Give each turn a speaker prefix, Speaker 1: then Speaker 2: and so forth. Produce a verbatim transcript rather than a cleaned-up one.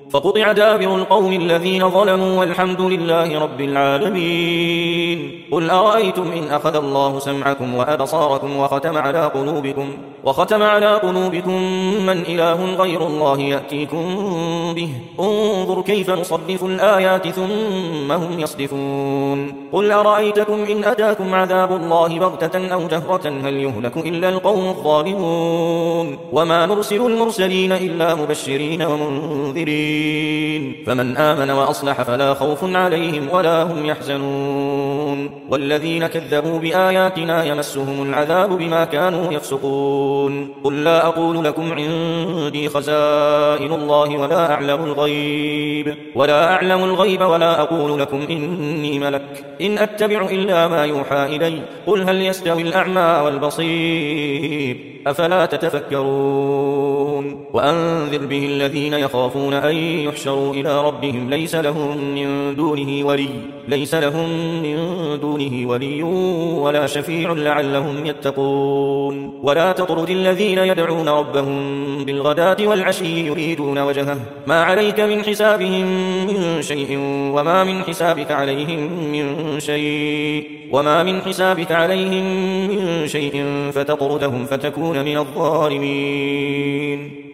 Speaker 1: فقطع دابر القوم الذين ظلموا والحمد لله رب العالمين. قل أرأيتم إن أخذ الله سمعكم وأبصاركم وختم على قلوبكم وختم على قلوبكم من إله غير الله يأتيكم به انظر كيف نصرف الآيات ثم هم يصدفون. قل أرأيتكم إن أتاكم عذاب الله بغتة أو جهرة هل يهلك إلا القوم الظالمون. وما نرسل المرسلين إلا مبشرين ومنذرين فمن آمن وأصلح فلا خوف عليهم ولا هم يحزنون. والذين كذبوا بآياتنا يمسهم العذاب بما كانوا يفسقون. قل لا أقول لكم عندي خزائن الله ولا أعلم الغيب ولا أعلم الغيب ولا أقول لكم إني ملك إن أتبع إلا ما يوحى إلي قل هل يستوي الأعمى والبصير أفلا تتفكرون. وأنذر به الذين يخافون أن يحشروا إلى ربهم ليس لهم من دونه ولي ليس لهم من دونه ولي ولا شفيع لعلهم يتقون. ولا تطرد الذين يدعون ربهم بالغداة والعشي يريدون وجهه ما عليك من حسابهم من شيء وما من حسابك عليهم من شيء وما من حسابك عليهم من شيء فتطردهم فتكون من الظالمين.